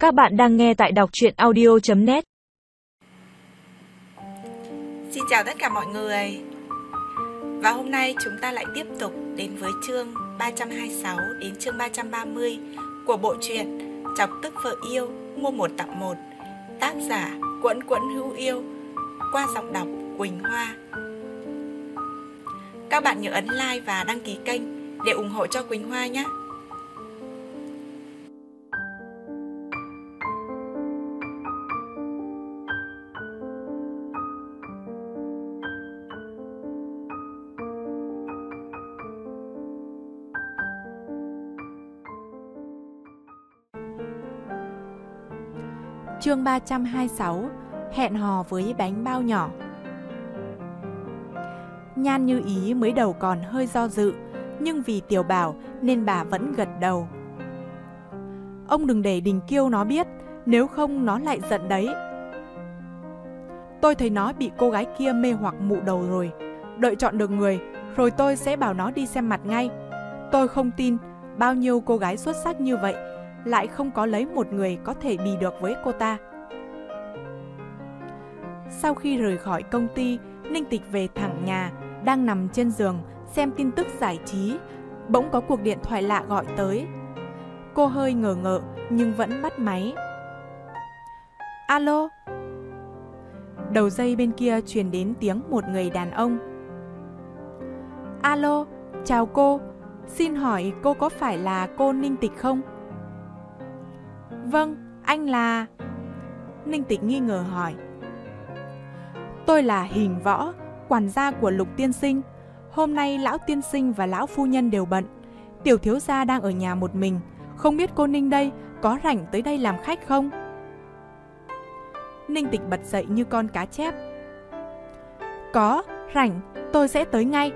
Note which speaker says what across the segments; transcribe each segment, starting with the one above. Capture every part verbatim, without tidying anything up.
Speaker 1: Các bạn đang nghe tại đọc truyện audio chấm net.
Speaker 2: Xin chào tất cả mọi người. Và hôm nay chúng ta lại tiếp tục đến với chương ba trăm hai mươi sáu đến chương ba trăm ba mươi của bộ truyện Chọc tức vợ yêu mua một tặng một, tác giả Quẫn Quẫn Hữu Yêu, qua giọng đọc Quỳnh Hoa. Các bạn nhớ ấn like và đăng ký kênh để ủng hộ cho Quỳnh Hoa nhé.
Speaker 3: Chương ba trăm hai mươi sáu, hẹn hò với bánh bao nhỏ. Nhan Như Ý mới đầu còn hơi do dự, nhưng vì Tiểu Bảo nên bà vẫn gật đầu. Ông đừng để Đình Kiêu nó biết, nếu không nó lại giận đấy. Tôi thấy nó bị cô gái kia mê hoặc mụ đầu rồi. Đợi chọn được người, rồi tôi sẽ bảo nó đi xem mặt ngay. Tôi không tin bao nhiêu cô gái xuất sắc như vậy lại không có lấy một người có thể bì được với cô ta. Sau khi rời khỏi công ty, Ninh Tịch về thẳng nhà, đang nằm trên giường xem tin tức giải trí, bỗng có cuộc điện thoại lạ gọi tới. Cô hơi ngờ ngợ nhưng vẫn bắt máy. Alo? Đầu dây bên kia truyền đến tiếng một người đàn ông. Alo, chào cô, xin hỏi cô có phải là cô Ninh Tịch không? Vâng, anh là... Ninh Tịch nghi ngờ hỏi. Tôi là Hình Võ, quản gia của Lục tiên sinh. Hôm nay lão tiên sinh và lão phu nhân đều bận. Tiểu thiếu gia đang ở nhà một mình. Không biết cô Ninh đây có rảnh tới đây làm khách không? Ninh Tịch bật dậy như con cá chép. Có, rảnh, tôi sẽ tới ngay.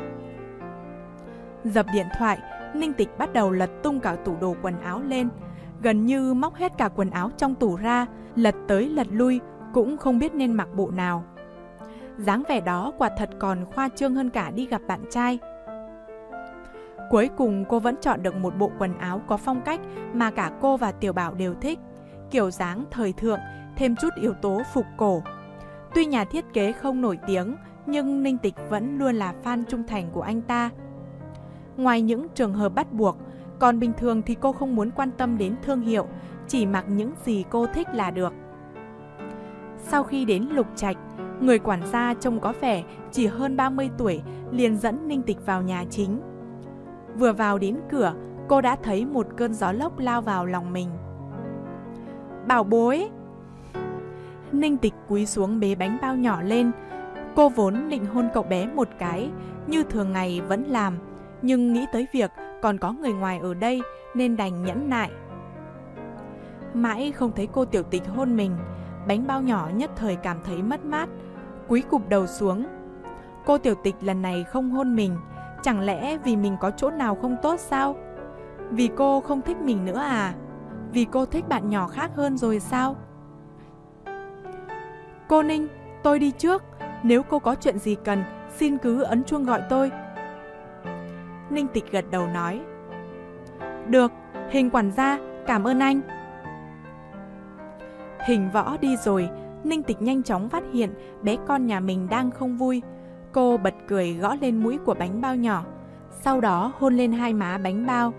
Speaker 3: Dập điện thoại, Ninh Tịch bắt đầu lật tung cả tủ đồ quần áo lên. Gần như móc hết cả quần áo trong tủ ra, lật tới lật lui, cũng không biết nên mặc bộ nào. Dáng vẻ đó quả thật còn khoa trương hơn cả đi gặp bạn trai. Cuối cùng cô vẫn chọn được một bộ quần áo có phong cách mà cả cô và Tiểu Bảo đều thích. Kiểu dáng thời thượng, thêm chút yếu tố phục cổ. Tuy nhà thiết kế không nổi tiếng, nhưng Ninh Tịch vẫn luôn là fan trung thành của anh ta. Ngoài những trường hợp bắt buộc, còn bình thường thì cô không muốn quan tâm đến thương hiệu, chỉ mặc những gì cô thích là được. Sau khi đến Lục Trạch, người quản gia trông có vẻ chỉ hơn ba mươi tuổi liền dẫn Ninh Tịch vào nhà chính. Vừa vào đến cửa, cô đã thấy một cơn gió lốc lao vào lòng mình. Bảo bối! Ninh Tịch cúi xuống bế bánh bao nhỏ lên. Cô vốn định hôn cậu bé một cái, như thường ngày vẫn làm, nhưng nghĩ tới việc còn có người ngoài ở đây nên đành nhẫn nại. Mãi không thấy cô Tiểu Tịch hôn mình, bánh bao nhỏ nhất thời cảm thấy mất mát, cúi cụp đầu xuống. Cô Tiểu Tịch lần này không hôn mình, chẳng lẽ vì mình có chỗ nào không tốt sao? Vì cô không thích mình nữa à? Vì cô thích bạn nhỏ khác hơn rồi sao? Cô Ninh, tôi đi trước, nếu cô có chuyện gì cần, xin cứ ấn chuông gọi tôi. Ninh Tịch gật đầu nói. Được, Hình quản gia, cảm ơn anh. Hình Võ đi rồi, Ninh Tịch nhanh chóng phát hiện bé con nhà mình đang không vui. Cô bật cười gõ lên mũi của bánh bao nhỏ, sau đó hôn lên hai má bánh bao.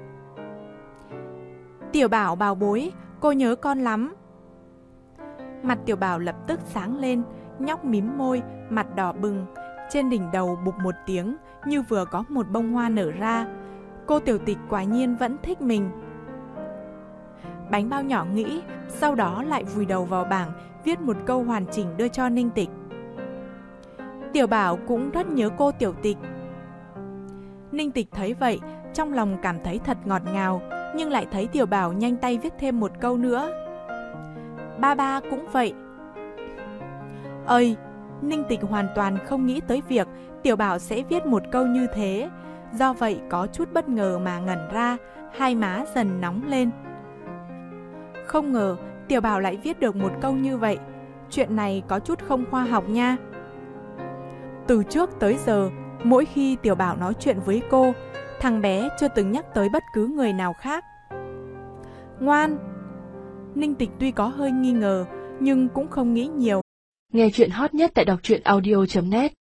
Speaker 3: Tiểu Bảo bảo bối, cô nhớ con lắm. Mặt Tiểu Bảo lập tức sáng lên, nhóc mím môi, mặt đỏ bừng. Trên đỉnh đầu bụp một tiếng, như vừa có một bông hoa nở ra. Cô Tiểu Tịch quả nhiên vẫn thích mình. Bánh bao nhỏ nghĩ, sau đó lại vùi đầu vào bảng, viết một câu hoàn chỉnh đưa cho Ninh Tịch. Tiểu Bảo cũng rất nhớ cô Tiểu Tịch. Ninh Tịch thấy vậy, trong lòng cảm thấy thật ngọt ngào, nhưng lại thấy Tiểu Bảo nhanh tay viết thêm một câu nữa. Ba ba cũng vậy. Ơi! Ninh Tịch hoàn toàn không nghĩ tới việc Tiểu Bảo sẽ viết một câu như thế. Do vậy có chút bất ngờ mà ngẩn ra, hai má dần nóng lên. Không ngờ Tiểu Bảo lại viết được một câu như vậy. Chuyện này có chút không khoa học nha. Từ trước tới giờ, mỗi khi Tiểu Bảo nói chuyện với cô, thằng bé chưa từng nhắc tới bất cứ người nào khác. Ngoan! Ninh Tịch tuy có hơi nghi ngờ, nhưng cũng không nghĩ nhiều.
Speaker 4: Nghe chuyện hot nhất tại đọc truyện audio chấm net